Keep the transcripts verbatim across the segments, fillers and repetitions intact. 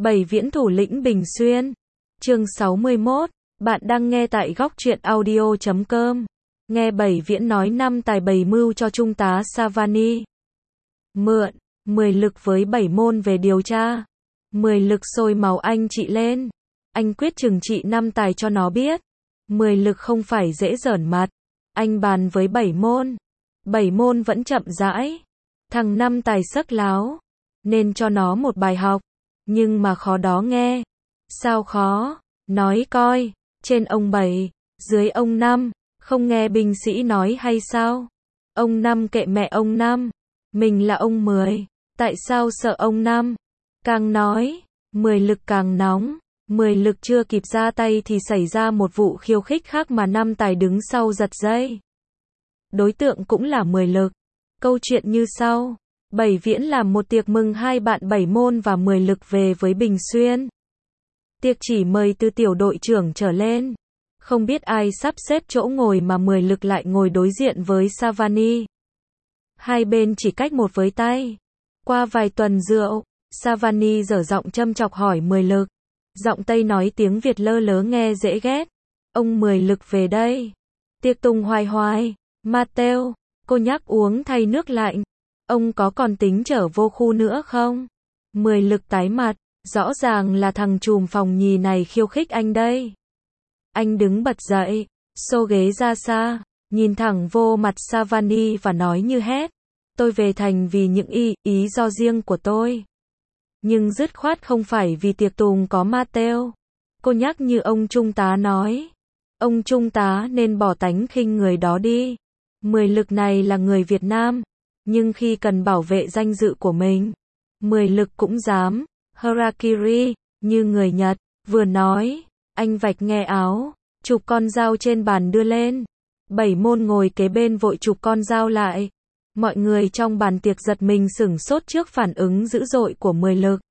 Bảy Viễn thủ lĩnh Bình Xuyên. Chương sáu mươi mốt. Bạn đang nghe tại góc truyện audio chấm com. Nghe Bảy Viễn nói năm tài bảy mưu cho Trung tá Savani. Mượn mười lực với bảy môn về điều tra. Mười lực sôi máu anh chị lên. Anh quyết trừng trị năm tài cho nó biết. Mười lực không phải dễ giỡn mặt. Anh bàn với bảy môn. Bảy môn vẫn chậm rãi. Thằng năm tài sắc láo. Nên cho nó một bài học. Nhưng mà khó đó nghe. Sao khó? Nói coi. Trên ông bảy, dưới ông năm. Không nghe binh sĩ nói hay sao? Ông năm kệ mẹ ông năm. Mình là ông mười. Tại sao sợ ông năm? Càng nói, mười lực càng nóng. Mười lực chưa kịp ra tay thì xảy ra một vụ khiêu khích khác mà năm tài đứng sau giật dây. Đối tượng cũng là mười lực. Câu chuyện như sau. Bảy Viễn làm một tiệc mừng hai bạn bảy môn và mười lực về với Bình Xuyên. Tiệc chỉ mời từ tiểu đội trưởng trở lên. Không biết ai sắp xếp chỗ ngồi mà mười lực lại ngồi đối diện với Savani. Hai bên chỉ cách một với tay. Qua vài tuần rượu, Savani dở giọng châm chọc hỏi mười lực. Giọng Tây nói tiếng Việt lơ lớ nghe dễ ghét. Ông mười lực về đây. Tiệc tùng hoài hoài. Mateo, cô nhắc uống thay nước lạnh. Ông có còn tính trở vô khu nữa không? Mười lực tái mặt. Rõ ràng là thằng trùm phòng nhì này khiêu khích anh đây. Anh đứng bật dậy, xô ghế ra xa, nhìn thẳng vô mặt Savani và nói như hét. Tôi về thành vì những ý, ý do riêng của tôi. Nhưng dứt khoát không phải vì tiệc tùng có Mateo. Cô nhắc như ông trung tá nói. Ông trung tá nên bỏ tánh khinh người đó đi. Mười lực này là người Việt Nam. Nhưng khi cần bảo vệ danh dự của mình, mười lực cũng dám. Harakiri, như người Nhật, vừa nói, anh vạch nghe áo, chụp con dao trên bàn đưa lên. Bảy môn ngồi kế bên vội chụp con dao lại. Mọi người trong bàn tiệc giật mình sửng sốt trước phản ứng dữ dội của mười lực.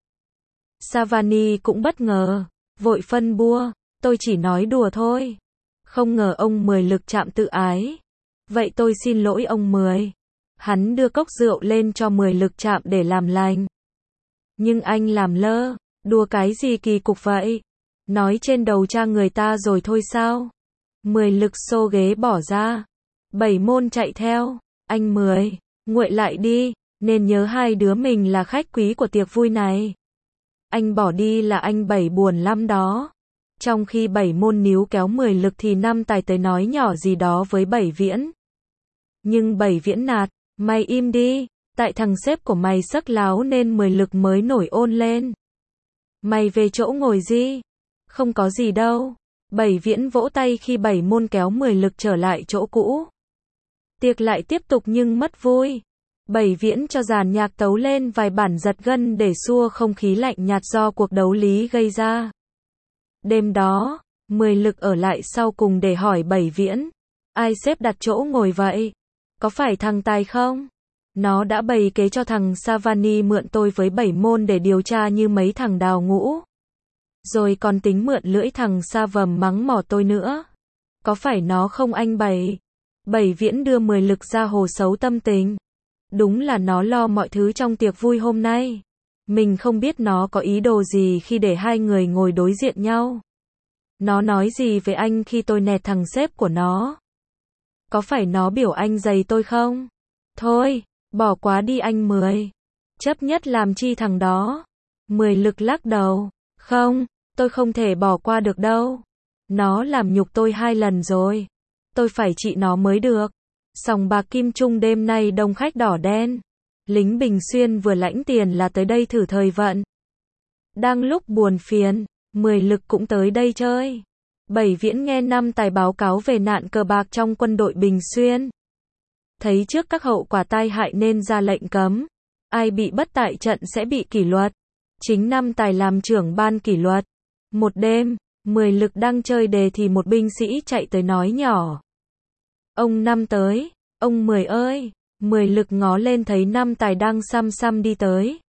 Savani cũng bất ngờ, vội phân bua, tôi chỉ nói đùa thôi. Không ngờ ông mười lực chạm tự ái. Vậy tôi xin lỗi ông mười. Hắn đưa cốc rượu lên cho mười lực chạm để làm lành. Nhưng anh làm lơ, đùa cái gì kỳ cục vậy? Nói trên đầu cha người ta rồi thôi sao? Mười lực xô ghế bỏ ra. Bảy môn chạy theo. Anh mười, nguội lại đi, nên nhớ hai đứa mình là khách quý của tiệc vui này. Anh bỏ đi là anh bảy buồn lắm đó. Trong khi bảy môn níu kéo mười lực thì năm tài tới nói nhỏ gì đó với bảy Viễn. Nhưng bảy Viễn nạt, mày im đi. Tại thằng sếp của mày sắc láo nên mười lực mới nổi ôn lên. Mày về chỗ ngồi gì? Không có gì đâu. Bảy Viễn vỗ tay khi bảy môn kéo mười lực trở lại chỗ cũ. Tiệc lại tiếp tục nhưng mất vui. Bảy Viễn cho dàn nhạc tấu lên vài bản giật gân để xua không khí lạnh nhạt do cuộc đấu lý gây ra. Đêm đó, mười lực ở lại sau cùng để hỏi bảy Viễn. Ai xếp đặt chỗ ngồi vậy? Có phải thằng Tài không? Nó đã bày kế cho thằng Savani mượn tôi với bảy môn để điều tra như mấy thằng đào ngũ. Rồi còn tính mượn lưỡi thằng Sa vầm mắng mỏ tôi nữa. Có phải nó không anh bảy? Bảy Viễn đưa mười lực ra hồ xấu tâm tình. Đúng là nó lo mọi thứ trong tiệc vui hôm nay. Mình không biết nó có ý đồ gì khi để hai người ngồi đối diện nhau. Nó nói gì về anh khi tôi nẹt thằng sếp của nó? Có phải nó biểu anh giày tôi không? Thôi, bỏ quá đi anh mười. Chấp nhất làm chi thằng đó? Mười lực lắc đầu. Không, tôi không thể bỏ qua được đâu. Nó làm nhục tôi hai lần rồi. Tôi phải trị nó mới được. Sòng bạc Kim Trung đêm nay đông khách đỏ đen. Lính Bình Xuyên vừa lãnh tiền là tới đây thử thời vận. Đang lúc buồn phiền, mười lực cũng tới đây chơi. Bảy Viễn nghe năm tài báo cáo về nạn cờ bạc trong quân đội Bình Xuyên. Thấy trước các hậu quả tai hại nên ra lệnh cấm. Ai bị bất tại trận sẽ bị kỷ luật. Chính năm tài làm trưởng ban kỷ luật. Một đêm, mười lực đang chơi đề thì một binh sĩ chạy tới nói nhỏ. Ông năm tới, ông mười ơi. Mười lực ngó lên thấy năm tài đang xăm xăm đi tới.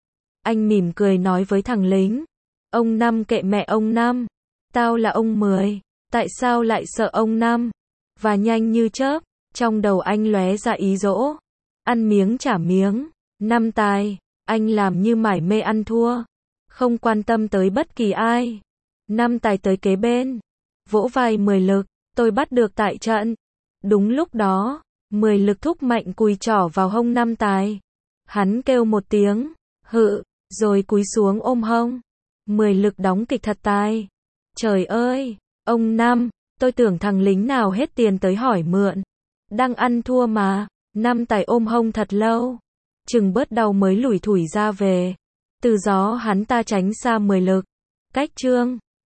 Anh mỉm cười nói với thằng lính. Ông năm kệ mẹ ông năm. Tao là ông mười. Tại sao lại sợ ông năm? Và nhanh như chớp, trong đầu anh lóe ra ý dỗ. Ăn miếng trả miếng. Năm tài, anh làm như mải mê ăn thua. không quan tâm tới bất kỳ ai. Năm tài tới kế bên, vỗ vai mười lực, tôi bắt được tại trận. Đúng lúc đó, mười lực thúc mạnh cùi trỏ vào hông năm tài. Hắn kêu một tiếng, hự, rồi cúi xuống ôm hông. Mười lực đóng kịch thật tài. Trời ơi, ông Năm, tôi tưởng thằng lính nào hết tiền tới hỏi mượn. Đang ăn thua mà. Năm tài ôm hông thật lâu, chừng bớt đau mới lủi thủi ra về. Từ gió hắn ta tránh xa mười lực. Cách chương